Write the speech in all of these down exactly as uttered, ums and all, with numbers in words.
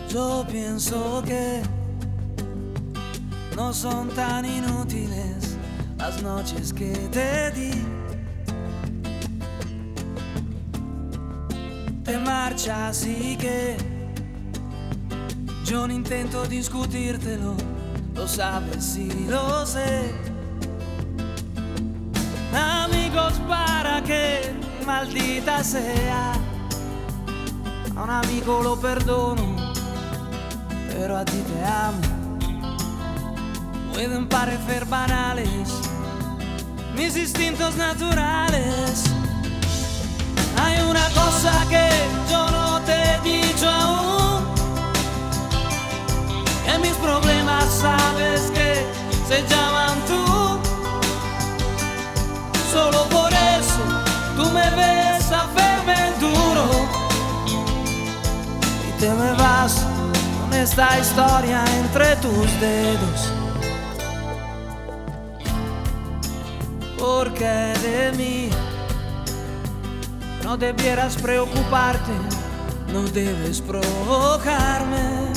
Yo pienso que no son tan inútiles las noches que te di. Te marchas y que yo no intento discutírtelo, lo sabes y lo sé. Amigos, para que maldita sea, a un amigo lo perdono, pero a ti te amo. Pueden parecer banales mis instintos naturales. Hay una cosa que yo no te he dicho aún, que mis problemas sabes que se llaman tú. Solo por eso tú me ves hacerme duro y te me vas con esta historia entre tus dedos. Porque de mí no debieras preocuparte, no debes provocarme,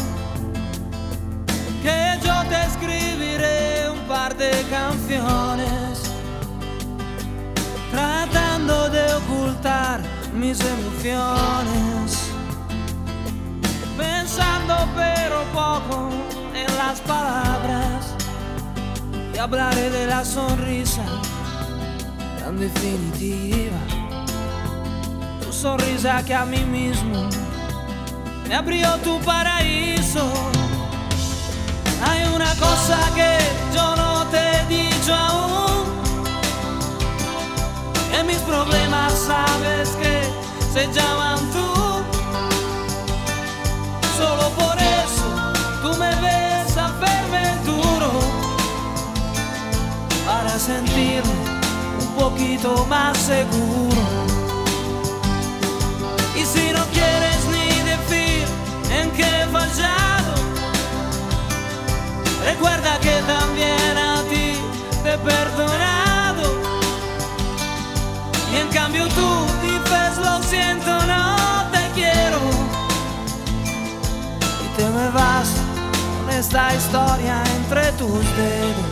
que yo te escribiré un par de canciones tratando de ocultar mis emociones, pensando pero poco en las palabras, y hablaré de la sonrisa tan definitiva, tu sonrisa que a mí mismo me abrió tu paraíso. Hay una cosa que yo no te he dicho aún, que mis problemas sabes que se llaman tú. Solo por eso tú me ves hacerme duro, para sentirme un poquito más seguro. Y si no quieres ni decir en qué he fallado, recuerda que también a ti te he perdonado. Y en cambio tú dices lo siento, no te quiero, y te me vas con esta historia entre tus dedos.